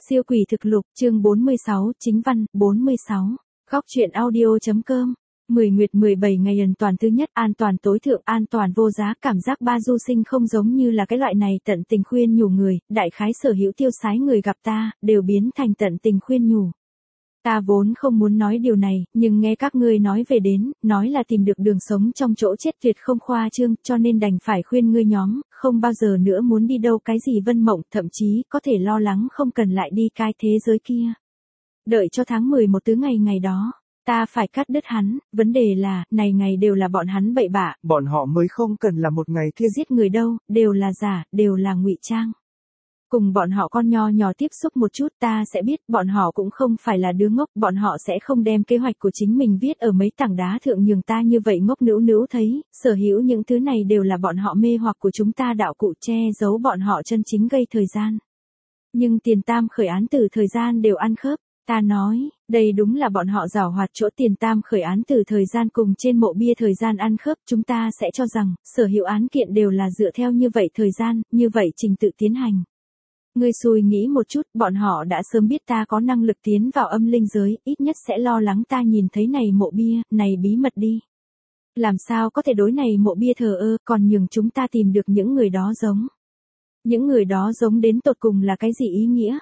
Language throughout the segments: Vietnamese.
Siêu quỷ thực lục, chương 46, chính văn, 46. Góc truyện audio.com. 10 nguyệt 17 ngày an toàn thứ nhất, an toàn tối thượng, an toàn vô giá. Cảm giác Ba Du Sinh không giống như là cái loại này tận tình khuyên nhủ người, đại khái sở hữu tiêu sái người gặp ta, đều biến thành tận tình khuyên nhủ. Ta vốn không muốn nói điều này, nhưng nghe các ngươi nói về đến, nói là tìm được đường sống trong chỗ chết tuyệt không khoa trương, cho nên đành phải khuyên ngươi nhóm, không bao giờ nữa muốn đi đâu cái gì vân mộng, thậm chí có thể lo lắng không cần lại đi cái thế giới kia. Đợi cho tháng 11 tứ ngày đó, ta phải cắt đứt hắn, vấn đề là, này ngày đều là bọn hắn bậy bạ. Bọn họ mới không cần là một ngày kia Giết người đâu, đều là giả, đều là ngụy trang. Cùng bọn họ con nho nhỏ tiếp xúc một chút ta sẽ biết bọn họ cũng không phải là đứa ngốc, bọn họ sẽ không đem kế hoạch của chính mình viết ở mấy tảng đá thượng nhường ta như vậy ngốc nữu thấy, sở hữu những thứ này đều là bọn họ mê hoặc của chúng ta đạo cụ che giấu bọn họ chân chính gây thời gian. Nhưng tiền tam khởi án từ thời gian đều ăn khớp, ta nói, đây đúng là bọn họ giảo hoạt chỗ tiền tam khởi án từ thời gian cùng trên mộ bia thời gian ăn khớp, chúng ta sẽ cho rằng, sở hữu án kiện đều là dựa theo như vậy thời gian, như vậy trình tự tiến hành. Ngươi xui nghĩ một chút, bọn họ đã sớm biết ta có năng lực tiến vào âm linh giới, ít nhất sẽ lo lắng ta nhìn thấy này mộ bia, này bí mật đi. Làm sao có thể đối này mộ bia thờ ơ, còn nhường chúng ta tìm được những người đó giống. Những người đó giống đến tột cùng là cái gì ý nghĩa?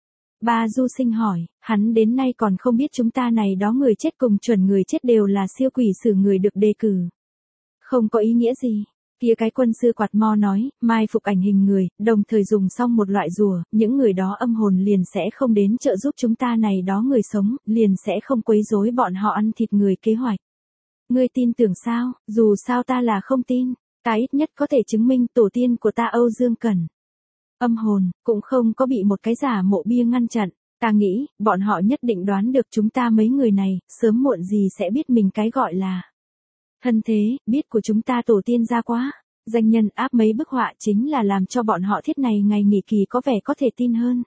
Ba Du Sinh hỏi, hắn đến nay còn không biết chúng ta này đó người chết cùng chuẩn người chết đều là siêu quỷ sử người được đề cử. Không có ý nghĩa gì. Kia cái quân sư quạt mo nói, mai phục ảnh hình người, đồng thời dùng xong một loại rùa, những người đó âm hồn liền sẽ không đến trợ giúp chúng ta này đó người sống, liền sẽ không quấy rối bọn họ ăn thịt người kế hoạch. Ngươi tin tưởng sao? Dù sao ta là không tin, ta ít nhất có thể chứng minh tổ tiên của ta Âu Dương Cẩn. Âm hồn, cũng không có bị một cái giả mộ bia ngăn chặn, ta nghĩ, bọn họ nhất định đoán được chúng ta mấy người này, sớm muộn gì sẽ biết mình cái gọi là thân thế, biết của chúng ta tổ tiên ra quá. Danh nhân áp mấy bức họa chính là làm cho bọn họ thiết này ngày nghỉ kỳ có vẻ có thể tin hơn.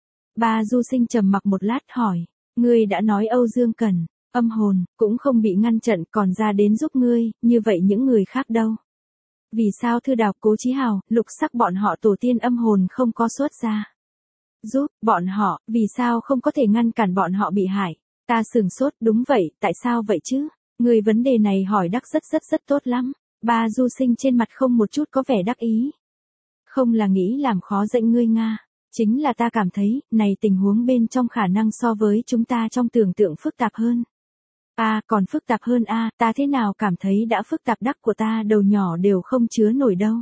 Ba Du Sinh trầm mặc một lát hỏi, ngươi đã nói Âu Dương Cẩn, âm hồn, cũng không bị ngăn chặn còn ra đến giúp ngươi, như vậy những người khác đâu? Vì sao Thư Đào, Cố Chí Hào, Lục Sắc bọn họ tổ tiên âm hồn không có xuất ra? Giúp, bọn họ, vì sao không có thể ngăn cản bọn họ bị hại? Ta sửng sốt, đúng vậy, tại sao vậy chứ? Người vấn đề này hỏi đắc rất tốt lắm. Ba Du Sinh trên mặt không một chút có vẻ đắc ý. Không là nghĩ làm khó dạy ngươi Nga. Chính là ta cảm thấy, này tình huống bên trong khả năng so với chúng ta trong tưởng tượng phức tạp hơn. Còn phức tạp hơn ta thế nào cảm thấy đã phức tạp đắc của ta đầu nhỏ đều không chứa nổi đâu.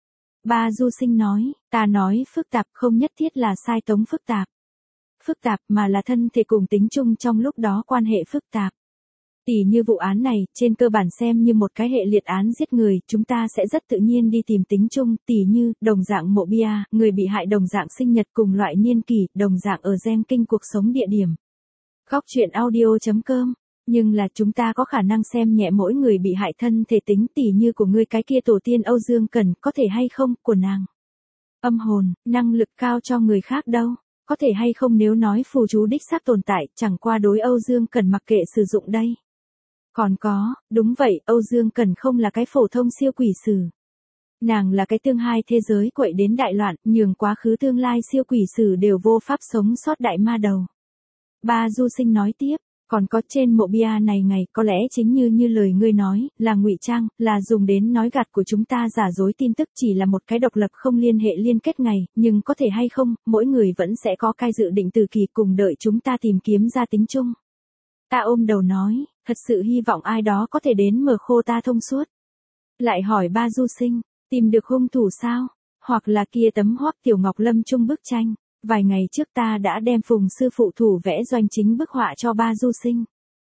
Ba Du Sinh nói, ta nói phức tạp không nhất thiết là sai tống phức tạp. Phức tạp mà là thân thể cùng tính chung trong lúc đó quan hệ phức tạp. Tỉ như vụ án này, trên cơ bản xem như một cái hệ liệt án giết người, chúng ta sẽ rất tự nhiên đi tìm tính chung, tỉ như, đồng dạng mộ bia, người bị hại đồng dạng sinh nhật cùng loại niên kỷ, đồng dạng ở gen kinh cuộc sống địa điểm. Góc truyện audio.com. Nhưng là chúng ta có khả năng xem nhẹ mỗi người bị hại thân thể tính tỉ như của ngươi cái kia tổ tiên Âu Dương Cẩn, có thể hay không, của nàng. Âm hồn, năng lực cao cho người khác đâu. Có thể hay không nếu nói phù chú đích xác tồn tại, chẳng qua đối Âu Dương Cẩn mặc kệ sử dụng đây. Còn có, đúng vậy, Âu Dương Cẩn không là cái phổ thông siêu quỷ sử. Nàng là cái tương hai thế giới quậy đến đại loạn, nhường quá khứ tương lai siêu quỷ sử đều vô pháp sống sót đại ma đầu. Ba Du Sinh nói tiếp, còn có trên mộ bia này ngày, có lẽ chính như lời ngươi nói, là ngụy trang, là dùng đến nói gạt của chúng ta giả dối tin tức chỉ là một cái độc lập không liên hệ liên kết ngày, nhưng có thể hay không, mỗi người vẫn sẽ có cái dự định từ kỳ cùng đợi chúng ta tìm kiếm ra tính chung. Ta ôm đầu nói, thật sự hy vọng ai đó có thể đến mở khô ta thông suốt. Lại hỏi Ba Du Sinh, tìm được hung thủ sao? Hoặc là kia tấm Hoắc Tiểu Ngọc Lâm chung bức tranh. Vài ngày trước ta đã đem Phùng sư phụ thủ vẽ doanh chính bức họa cho Ba Du Sinh.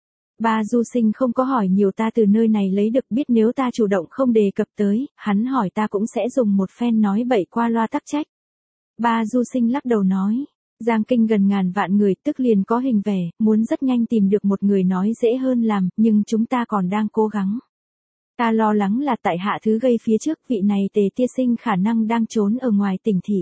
Ba Du Sinh không có hỏi nhiều, ta từ nơi này lấy được biết nếu ta chủ động không đề cập tới, hắn hỏi ta cũng sẽ dùng một phen nói bậy qua loa tắc trách. Ba Du Sinh lắc đầu nói, Giang Kinh gần ngàn vạn người tức liền có hình vẻ, muốn rất nhanh tìm được một người nói dễ hơn làm, nhưng chúng ta còn đang cố gắng. Ta lo lắng là tại hạ thứ gây phía trước vị này Tề Tiên Sinh khả năng đang trốn ở ngoài tỉnh thị.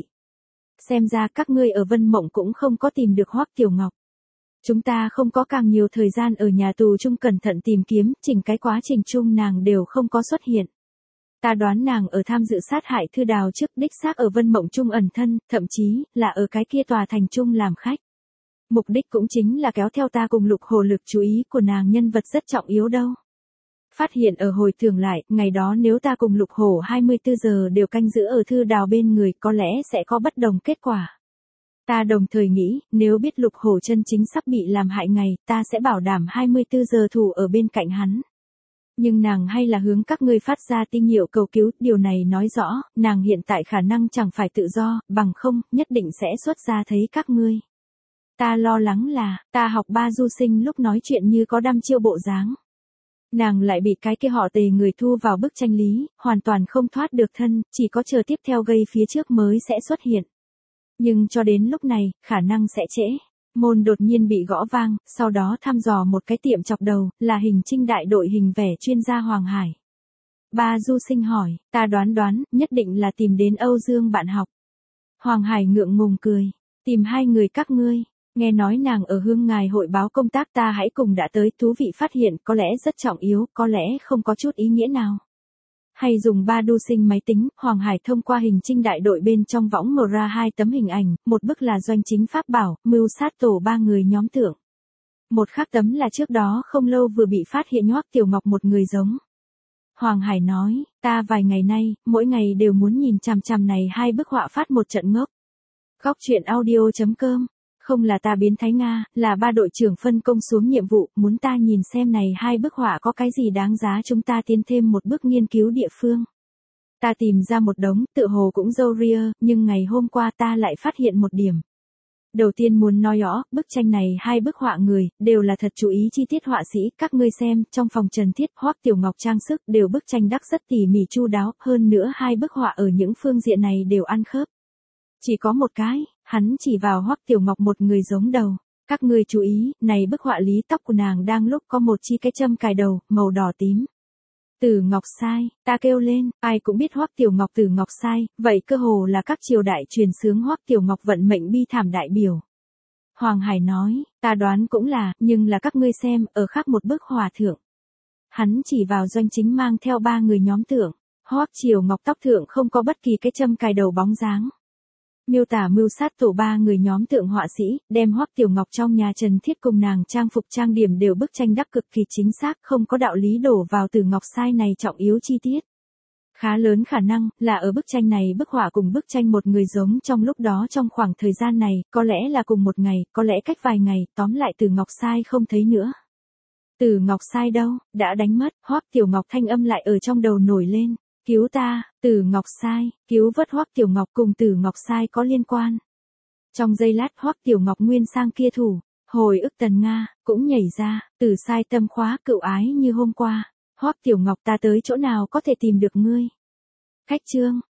Xem ra các ngươi ở Vân Mộng cũng không có tìm được Hoắc Tiểu Ngọc. Chúng ta không có càng nhiều thời gian ở nhà tù chung cẩn thận tìm kiếm, chỉnh cái quá trình chung nàng đều không có xuất hiện. Ta đoán nàng ở tham dự sát hại Thư Đào trước đích xác ở Vân Mộng chung ẩn thân, thậm chí là ở cái kia tòa thành chung làm khách. Mục đích cũng chính là kéo theo ta cùng Lục Hồ lực chú ý của nàng nhân vật rất trọng yếu đâu. Phát hiện ở hồi tưởng lại, ngày đó nếu ta cùng Lục Hổ 24 giờ đều canh giữ ở Thư Đào bên người có lẽ sẽ có bất đồng kết quả. Ta đồng thời nghĩ, nếu biết Lục Hổ chân chính sắp bị làm hại ngày, ta sẽ bảo đảm 24 giờ thủ ở bên cạnh hắn. Nhưng nàng hay là hướng các ngươi phát ra tin hiệu cầu cứu, điều này nói rõ, nàng hiện tại khả năng chẳng phải tự do, bằng không, nhất định sẽ xuất ra thấy các ngươi. Ta lo lắng là, ta học Ba Du Sinh lúc nói chuyện như có đăm chiêu bộ dáng. Nàng lại bị cái kia họ Tề người thu vào bức tranh lý, hoàn toàn không thoát được thân, chỉ có chờ tiếp theo gây phía trước mới sẽ xuất hiện. Nhưng cho đến lúc này, khả năng sẽ trễ. Môn đột nhiên bị gõ vang, sau đó thăm dò một cái tiệm chọc đầu, là Hình Trinh đại đội hình vẻ chuyên gia Hoàng Hải. Ba Du Sinh hỏi, ta đoán, nhất định là tìm đến Âu Dương bạn học. Hoàng Hải ngượng ngùng cười, tìm hai người các ngươi. Nghe nói nàng ở Hương Ngài hội báo công tác, ta hãy cùng đã tới, thú vị phát hiện, có lẽ rất trọng yếu, có lẽ không có chút ý nghĩa nào. Hay dùng Ba Du Sinh máy tính, Hoàng Hải thông qua Hình Trinh đại đội bên trong võng mở ra 2 tấm hình ảnh, một bức là Doanh Chính Pháp Bảo, mưu sát tổ 3 người nhóm tượng. Một khác tấm là trước đó không lâu vừa bị phát hiện Hoắc Tiểu Ngọc một người giống. Hoàng Hải nói, ta vài ngày nay, mỗi ngày đều muốn nhìn chằm chằm này 2 bức họa phát một trận ngốc. Góc truyện audio.com. Không là ta biến thái Nga, là ba đội trưởng phân công xuống nhiệm vụ, muốn ta nhìn xem này 2 bức họa có cái gì đáng giá chúng ta tiến thêm một bước nghiên cứu địa phương. Ta tìm ra một đống, tự hồ cũng dâu ria, nhưng ngày hôm qua ta lại phát hiện một điểm. Đầu tiên muốn nói rõ, bức tranh này 2 bức họa người, đều là thật chú ý chi tiết họa sĩ, các ngươi xem, trong phòng Trần Thiết, Hoắc Tiểu Ngọc trang sức, đều bức tranh đắc rất tỉ mỉ chu đáo, hơn nữa 2 bức họa ở những phương diện này đều ăn khớp. Chỉ có một cái, hắn chỉ vào Hoắc Tiểu Ngọc một người giống đầu. Các ngươi chú ý, này bức họa lý tóc của nàng đang lúc có một chi cái châm cài đầu, màu đỏ tím. Tử Ngọc sai, ta kêu lên, ai cũng biết Hoắc Tiểu Ngọc Tử Ngọc sai, vậy cơ hồ là các triều đại truyền xướng Hoắc Tiểu Ngọc vận mệnh bi thảm đại biểu. Hoàng Hải nói, ta đoán cũng là, nhưng là các ngươi xem, ở khác một bức họa thượng. Hắn chỉ vào Doanh Chính mang theo 3 người nhóm tượng, Hoắc Tiểu Ngọc tóc thượng không có bất kỳ cái châm cài đầu bóng dáng. Miêu tả mưu sát tổ 3 người nhóm tượng họa sĩ, đem Hoắc Tiểu Ngọc trong nhà Trần Thiết cùng nàng trang phục trang điểm đều bức tranh đắc cực kỳ chính xác, không có đạo lý đổ vào Tử Ngọc sai này trọng yếu chi tiết. Khá lớn khả năng là ở bức tranh này bức họa cùng bức tranh một người giống trong lúc đó trong khoảng thời gian này, có lẽ là cùng một ngày, có lẽ cách vài ngày, tóm lại Tử Ngọc sai không thấy nữa. Tử Ngọc sai đâu, đã đánh mất, Hoắc Tiểu Ngọc thanh âm lại ở trong đầu nổi lên. Cứu ta, Tử Ngọc sai, cứu vớt Hoắc Tiểu Ngọc cùng Tử Ngọc sai có liên quan. Trong giây lát Hoắc Tiểu Ngọc nguyên sang kia thủ, hồi ức Tần Nga, cũng nhảy ra, Tử sai tâm khóa cựu ái như hôm qua. Hoắc Tiểu Ngọc ta tới chỗ nào có thể tìm được ngươi? Khách trương,